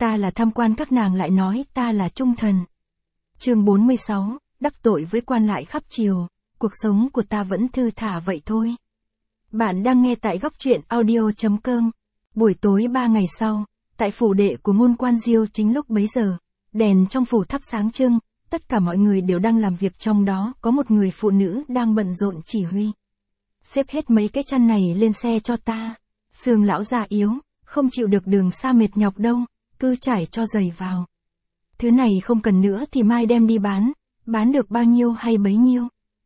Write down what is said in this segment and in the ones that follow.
Ta là tham quan các nàng lại nói ta là trung thần. Chương 46, đắc tội với quan lại khắp triều, cuộc sống của ta vẫn thư thả vậy thôi. Bạn đang nghe tại góc truyện audio.com. Buổi tối 3 ngày sau, tại phủ đệ của môn quan Diêu Chính lúc bấy giờ, đèn trong phủ thắp sáng trưng, tất cả mọi người đều đang làm việc, trong đó có một người phụ nữ đang bận rộn chỉ huy. Xếp hết mấy cái chăn này lên xe cho ta. Xương lão già yếu, không chịu được đường xa mệt nhọc đâu, cứ trải cho giày vào. Thứ này không cần nữa thì mai đem đi bán được bao nhiêu hay bấy nhiêu.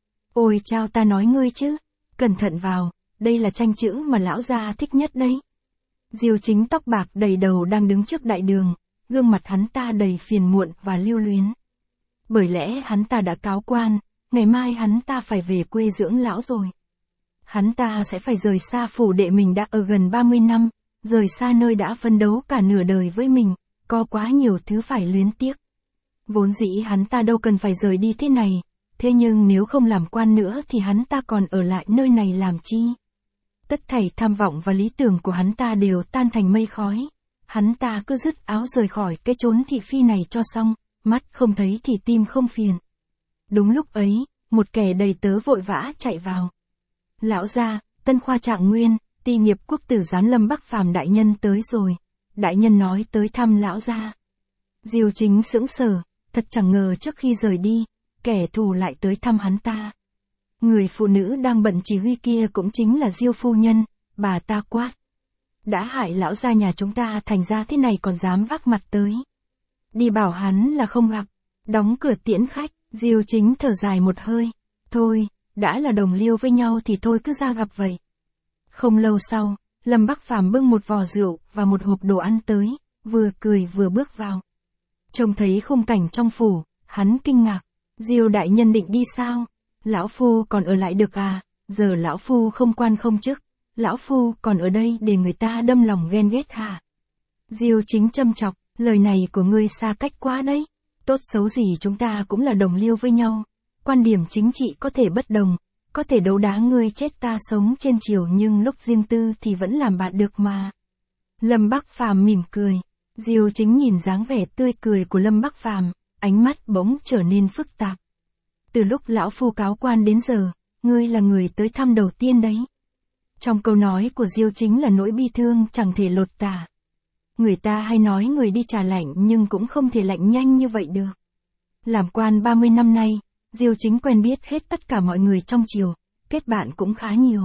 Ôi chao, ta nói ngươi chứ, cẩn thận vào, đây là tranh chữ mà lão gia thích nhất đấy. Diêu Chính tóc bạc đầy đầu đang đứng trước đại đường, gương mặt hắn ta đầy phiền muộn và lưu luyến. Bởi lẽ hắn ta đã cáo quan, ngày mai hắn ta phải về quê dưỡng lão rồi. Hắn ta sẽ phải rời xa phủ đệ mình đã ở gần 30 năm, rời xa nơi đã phấn đấu cả nửa đời với mình, có quá nhiều thứ phải luyến tiếc. Vốn dĩ hắn ta đâu cần phải rời đi thế này, thế nhưng nếu không làm quan nữa thì hắn ta còn ở lại nơi này làm chi? Tất thảy tham vọng và lý tưởng của hắn ta đều tan thành mây khói. Hắn ta cứ dứt áo rời khỏi cái chốn thị phi này cho xong, mắt không thấy thì tim không phiền. Đúng lúc ấy, một kẻ đầy tớ vội vã chạy vào. Lão gia, Tân Khoa Trạng Nguyên, Ti Nghiệp Quốc tử giám Lâm Bắc Phàm đại nhân tới rồi. Đại nhân nói tới thăm lão gia. Diêu Chính sững sờ, thật chẳng ngờ trước khi rời đi, kẻ thù lại tới thăm hắn ta. Người phụ nữ đang bận chỉ huy kia cũng chính là Diêu phu nhân, bà ta quát. Đã hại lão gia nhà chúng ta thành ra thế này còn dám vác mặt tới. Đi bảo hắn là không gặp, đóng cửa tiễn khách. Diêu Chính thở dài một hơi. Thôi, đã là đồng liêu với nhau thì thôi cứ ra gặp vậy. Không lâu sau, Lâm Bắc Phàm bưng một vò rượu và một hộp đồ ăn tới, vừa cười vừa bước vào. Trông thấy khung cảnh trong phủ, hắn kinh ngạc. Diêu đại nhân định đi sao? Lão phu còn ở lại được à? Giờ lão phu không quan không chức, lão phu còn ở đây để người ta đâm lòng ghen ghét hả? Diêu Chính châm chọc, lời này của ngươi xa cách quá đấy. Tốt xấu gì chúng ta cũng là đồng liêu với nhau. Quan điểm chính trị có thể bất đồng, có thể đấu đá ngươi chết ta sống trên triều, nhưng lúc riêng tư thì vẫn làm bạn được mà. Lâm Bắc Phàm mỉm cười. Diêu Chính nhìn dáng vẻ tươi cười của Lâm Bắc Phàm, ánh mắt bỗng trở nên phức tạp. Từ lúc lão phu cáo quan đến giờ, ngươi là người tới thăm đầu tiên đấy. Trong câu nói của Diêu Chính là nỗi bi thương chẳng thể lột tả. Người ta hay nói người đi trà lạnh nhưng cũng không thể lạnh nhanh như vậy được. Làm quan 30 năm nay, Diêu Chính quen biết hết tất cả mọi người trong triều, kết bạn cũng khá nhiều.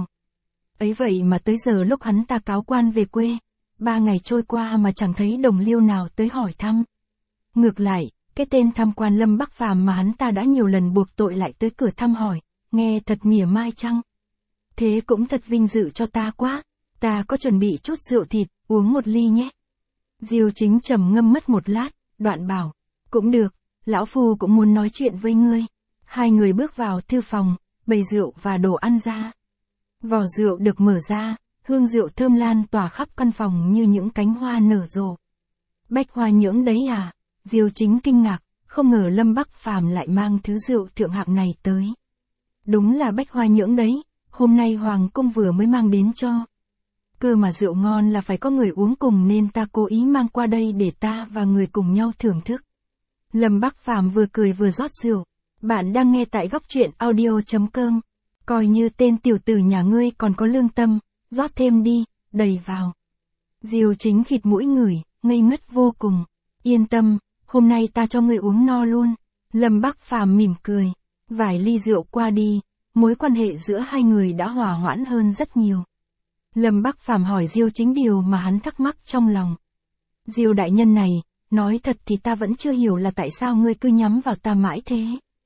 Ấy vậy mà tới giờ lúc hắn ta cáo quan về quê, 3 ngày trôi qua mà chẳng thấy đồng liêu nào tới hỏi thăm. Ngược lại, cái tên tham quan Lâm Bắc Phàm mà hắn ta đã nhiều lần buộc tội lại tới cửa thăm hỏi, nghe thật mỉa mai chăng? Thế cũng thật vinh dự cho ta quá, ta có chuẩn bị chút rượu thịt, uống một ly nhé. Diêu Chính trầm ngâm mất một lát, đoạn bảo, cũng được, lão phu cũng muốn nói chuyện với ngươi. Hai người bước vào thư phòng, bày rượu và đồ ăn ra. Vò rượu được mở ra, hương rượu thơm lan tỏa khắp căn phòng như những cánh hoa nở rộ. Bách hoa nhưỡng đấy à? Diêu Chính kinh ngạc, không ngờ Lâm Bắc Phàm lại mang thứ rượu thượng hạng này tới. Đúng là bách hoa nhưỡng đấy, hôm nay hoàng cung vừa mới mang đến cho. Cơ mà rượu ngon là phải có người uống cùng nên ta cố ý mang qua đây để ta và người cùng nhau thưởng thức. Lâm Bắc Phàm vừa cười vừa rót rượu. Bạn đang nghe tại góc truyện audio.com. Coi như tên tiểu tử nhà ngươi còn có lương tâm, rót thêm đi, đầy vào. Diêu Chính khịt mũi ngửi, ngây ngất vô cùng. Yên tâm, hôm nay ta cho ngươi uống no luôn. Lâm Bắc Phàm mỉm cười. Vài ly rượu qua đi, mối quan hệ giữa hai người đã hòa hoãn hơn rất nhiều. Lâm Bắc Phàm hỏi Diêu Chính điều mà hắn thắc mắc trong lòng. Diêu đại nhân này, nói thật thì ta vẫn chưa hiểu là tại sao ngươi cứ nhắm vào ta mãi thế.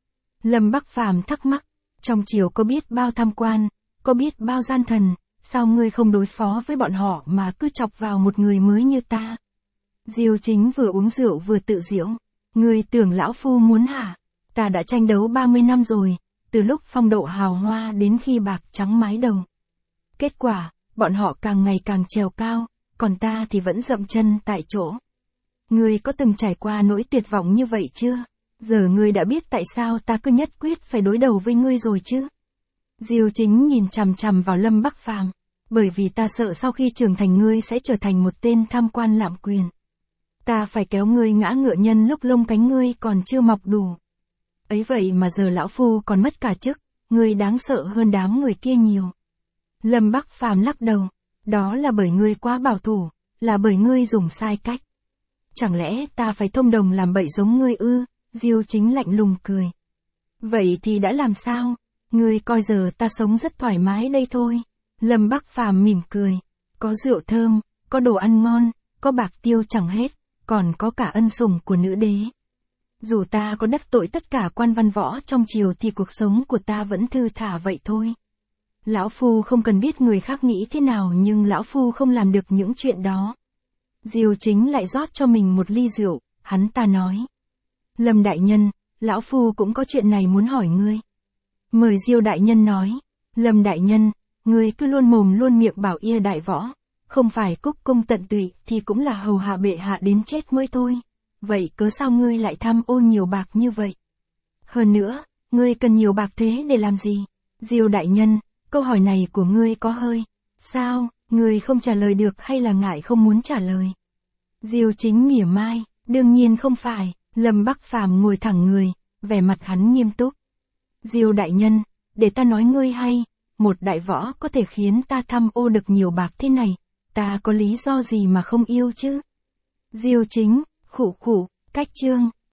Lâm Bắc Phàm thắc mắc, trong triều có biết bao tham quan, có biết bao gian thần, sao ngươi không đối phó với bọn họ mà cứ chọc vào một người mới như ta? Diêu Chính vừa uống rượu vừa tự giễu, ngươi tưởng lão phu muốn hả? Ta đã tranh đấu 30 năm rồi, từ lúc phong độ hào hoa đến khi bạc trắng mái đầu. Kết quả, bọn họ càng ngày càng trèo cao, còn ta thì vẫn dậm chân tại chỗ. Ngươi có từng trải qua nỗi tuyệt vọng như vậy chưa? Giờ ngươi đã biết tại sao ta cứ nhất quyết phải đối đầu với ngươi rồi chứ? Diêu Chính nhìn chằm chằm vào Lâm Bắc Phàm, bởi vì ta sợ sau khi trưởng thành ngươi sẽ trở thành một tên tham quan lạm quyền. Ta phải kéo ngươi ngã ngựa nhân lúc lông cánh ngươi còn chưa mọc đủ. Ấy vậy mà giờ lão phu còn mất cả chức, ngươi đáng sợ hơn đám người kia nhiều. Lâm Bắc Phàm lắc đầu, đó là bởi ngươi quá bảo thủ, là bởi ngươi dùng sai cách. Chẳng lẽ ta phải thông đồng làm bậy giống ngươi ư? Diêu Chính lạnh lùng cười. Vậy thì đã làm sao? Ngươi coi giờ ta sống rất thoải mái đây thôi. Lâm Bắc Phàm mỉm cười. Có rượu thơm, có đồ ăn ngon, có bạc tiêu chẳng hết, còn có cả ân sủng của nữ đế. Dù ta có đắc tội tất cả quan văn võ trong triều thì cuộc sống của ta vẫn thư thả vậy thôi. Lão Phu không cần biết người khác nghĩ thế nào nhưng Lão Phu không làm được những chuyện đó. Diêu Chính lại rót cho mình một ly rượu, hắn ta nói. Lâm đại nhân, Lão Phu cũng có chuyện này muốn hỏi ngươi. Mời Diêu đại nhân nói. Lâm đại nhân, ngươi cứ luôn mồm luôn miệng bảo ia đại võ, không phải cúc cung tận tụy thì cũng là hầu hạ bệ hạ đến chết mới thôi. Vậy cớ sao ngươi lại tham ô nhiều bạc như vậy? Hơn nữa, ngươi cần nhiều bạc thế để làm gì? Diêu đại nhân, câu hỏi này của ngươi có hơi. Sao, ngươi không trả lời được hay là ngại không muốn trả lời? Diêu Chính mỉa mai, đương nhiên không phải. Lâm Bắc Phàm ngồi thẳng người, vẻ mặt hắn nghiêm túc. Diêu đại nhân, để ta nói ngươi hay, một đại võ có thể khiến ta tham ô được nhiều bạc thế này, ta có lý do gì mà không yêu chứ? Diêu Chính, khụ khụ, cách chương.